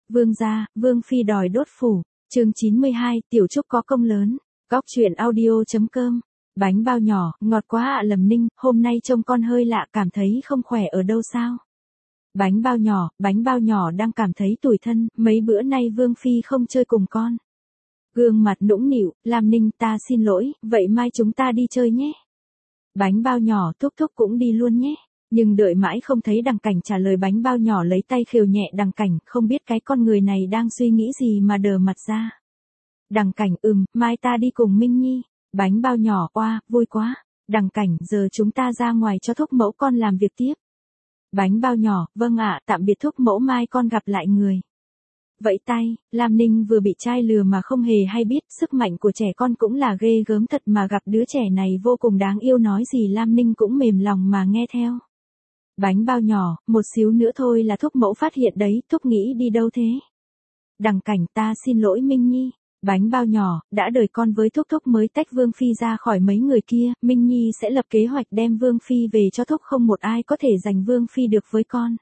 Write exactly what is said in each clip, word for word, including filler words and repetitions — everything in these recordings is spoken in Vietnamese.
Vương gia, Vương phi đòi đốt phủ. Chương chín mươi hai, Tiểu Trúc có công lớn. Góc truyện audio.com. Bánh bao nhỏ, ngọt quá ạ. Lâm Ninh, hôm nay trông con hơi lạ, cảm thấy không khỏe ở đâu sao? Bánh bao nhỏ, bánh bao nhỏ đang cảm thấy tủi thân, mấy bữa nay Vương phi không chơi cùng con. Gương mặt nũng nịu, Lam Ninh, ta xin lỗi, vậy mai chúng ta đi chơi nhé. Bánh bao nhỏ, thúc thúc cũng đi luôn nhé. Nhưng đợi mãi không thấy Đằng Cảnh trả lời, bánh bao nhỏ lấy tay khều nhẹ Đằng Cảnh, không biết cái con người này đang suy nghĩ gì mà đờ mặt ra. Đằng Cảnh, ừm, mai ta đi cùng Minh Nhi. Bánh bao nhỏ, oa, vui quá. Đằng Cảnh, giờ chúng ta ra ngoài cho thúc mẫu con làm việc tiếp. Bánh bao nhỏ, vâng ạ, tạm biệt thúc mẫu, mai con gặp lại người. Vẫy tay, Lam Ninh vừa bị trai lừa mà không hề hay biết, sức mạnh của trẻ con cũng là ghê gớm thật, mà gặp đứa trẻ này vô cùng đáng yêu, nói gì Lam Ninh cũng mềm lòng mà nghe theo. Bánh bao nhỏ, một xíu nữa thôi là thúc mẫu phát hiện đấy, thúc nghĩ đi đâu thế? Đằng Cảnh, ta xin lỗi Minh Nhi. Bánh bao nhỏ, đã đời con với thúc thúc mới tách Vương phi ra khỏi mấy người kia, Minh Nhi sẽ lập kế hoạch đem Vương phi về cho thúc, không một ai có thể giành Vương phi được với con.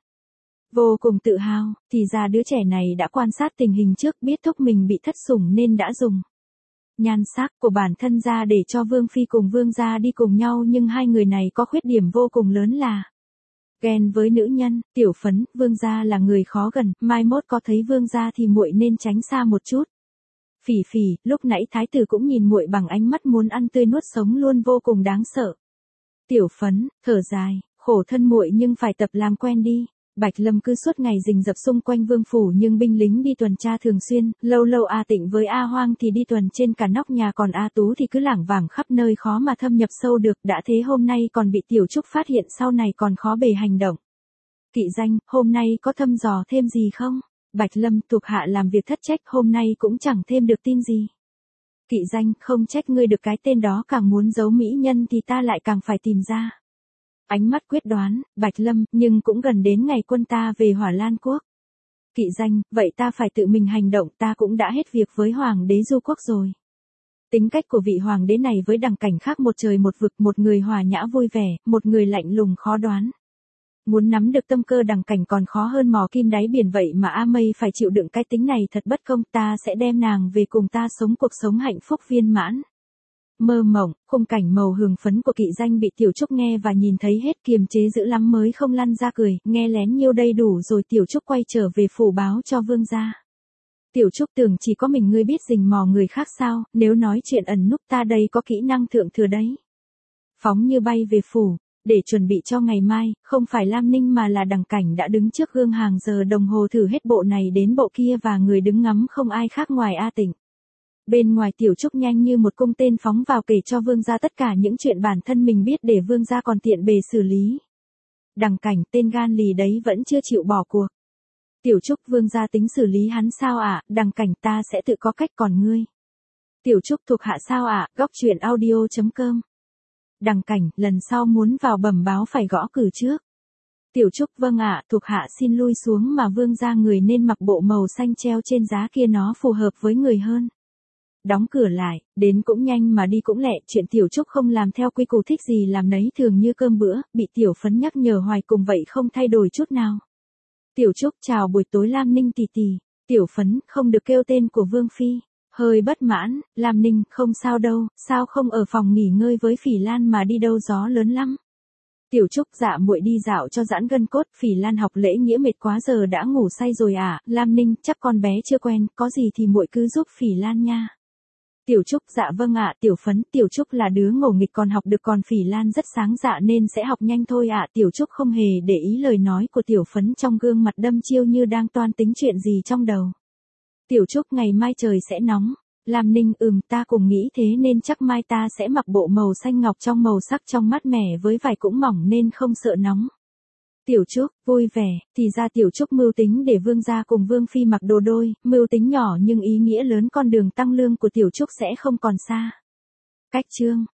Vô cùng tự hào, thì ra đứa trẻ này đã quan sát tình hình trước, biết thúc mình bị thất sủng nên đã dùng nhan sắc của bản thân ra để cho Vương phi cùng Vương gia đi cùng nhau, nhưng hai người này có khuyết điểm vô cùng lớn là ghen với nữ nhân. Tiểu Phấn, Vương gia là người khó gần, mai mốt có thấy Vương gia thì muội nên tránh xa một chút. Phỉ Phỉ, lúc nãy thái tử cũng nhìn muội bằng ánh mắt muốn ăn tươi nuốt sống luôn, vô cùng đáng sợ. Tiểu Phấn, thở dài, khổ thân muội nhưng phải tập làm quen đi. Bạch Lâm cứ suốt ngày rình rập xung quanh vương phủ, nhưng binh lính đi tuần tra thường xuyên, lâu lâu A Tịnh với A Hoang thì đi tuần trên cả nóc nhà, còn A Tú thì cứ lảng vảng khắp nơi, khó mà thâm nhập sâu được, đã thế hôm nay còn bị Tiểu Trúc phát hiện, sau này còn khó bề hành động. Kỵ Danh, hôm nay có thăm dò thêm gì không? Bạch Lâm, thuộc hạ làm việc thất trách, hôm nay cũng chẳng thêm được tin gì. Kỵ Danh, không trách ngươi được, cái tên đó càng muốn giấu mỹ nhân thì ta lại càng phải tìm ra. Ánh mắt quyết đoán, Bạch Lâm, nhưng cũng gần đến ngày quân ta về Hỏa Lan Quốc. Kỵ Danh, vậy ta phải tự mình hành động, ta cũng đã hết việc với Hoàng đế Du Quốc rồi. Tính cách của vị Hoàng đế này với Đằng Cảnh khác một trời một vực, một người hòa nhã vui vẻ, một người lạnh lùng khó đoán. Muốn nắm được tâm cơ Đằng Cảnh còn khó hơn mò kim đáy biển vậy mà A Mây phải chịu đựng cái tính này thật bất công, ta sẽ đem nàng về cùng ta sống cuộc sống hạnh phúc viên mãn. Mơ mộng, khung cảnh màu hường phấn của Kỵ Danh bị Tiểu Trúc nghe và nhìn thấy hết, kiềm chế dữ lắm mới không lăn ra cười, nghe lén nhiêu đây đủ rồi. Tiểu Trúc quay trở về phủ báo cho Vương gia. Tiểu Trúc, tưởng chỉ có mình ngươi biết rình mò người khác sao, nếu nói chuyện ẩn núp ta đây có kỹ năng thượng thừa đấy. Phóng như bay về phủ, để chuẩn bị cho ngày mai, không phải Lam Ninh mà là Đằng Cảnh đã đứng trước gương hàng giờ đồng hồ thử hết bộ này đến bộ kia, và người đứng ngắm không ai khác ngoài A Tịnh. Bên ngoài Tiểu Trúc nhanh như một cung tên phóng vào, kể cho Vương gia tất cả những chuyện bản thân mình biết để Vương gia còn tiện bề xử lý. Đằng Cảnh, tên gan lì đấy, vẫn chưa chịu bỏ cuộc. Tiểu Trúc, Vương gia tính xử lý hắn sao ạ? À? Đằng Cảnh, ta sẽ tự có cách, còn ngươi? Tiểu Trúc, thuộc hạ sao ạ? À? Góc truyện audio.com. Đằng Cảnh, lần sau muốn vào bẩm báo phải gõ cửa trước. Tiểu Trúc, vâng ạ, thuộc hạ xin lui xuống, mà Vương gia người nên mặc bộ màu xanh treo trên giá kia, nó phù hợp với người hơn. Đóng cửa lại, đến cũng nhanh mà đi cũng lẹ, chuyện Tiểu Trúc không làm theo quy củ, thích gì làm nấy, thường như cơm bữa, bị Tiểu Phấn nhắc nhở hoài cùng vậy không thay đổi chút nào. Tiểu Trúc, chào buổi tối Lam Ninh tỷ tỷ. Tiểu Phấn, không được kêu tên của Vương phi. Hơi bất mãn, Lam Ninh, không sao đâu, sao không ở phòng nghỉ ngơi với Phỉ Lan mà đi đâu, gió lớn lắm. Tiểu Trúc, dạ muội đi dạo cho giãn gân cốt. Phỉ Lan học lễ nghĩa mệt quá giờ đã ngủ say rồi à? Lam Ninh, chắc con bé chưa quen, có gì thì muội cứ giúp Phỉ Lan nha. Tiểu Trúc, dạ vâng ạ. Tiểu Phấn, Tiểu Trúc là đứa ngổ nghịch còn học được, còn Phỉ Lan rất sáng dạ nên sẽ học nhanh thôi ạ. Tiểu Trúc không hề để ý lời nói của Tiểu Phấn, trong gương mặt đâm chiêu như đang toan tính chuyện gì trong đầu. Tiểu Trúc, ngày mai trời sẽ nóng. Lam Ninh, ừm, ta cùng nghĩ thế, nên chắc mai ta sẽ mặc bộ màu xanh ngọc trong màu sắc trong mát mẻ, với vải cũng mỏng nên không sợ nóng. Tiểu Trúc, vui vẻ, thì ra Tiểu Trúc mưu tính để Vương gia cùng Vương phi mặc đồ đôi, mưu tính nhỏ nhưng ý nghĩa lớn, con đường tăng lương của Tiểu Trúc sẽ không còn xa. Cách chương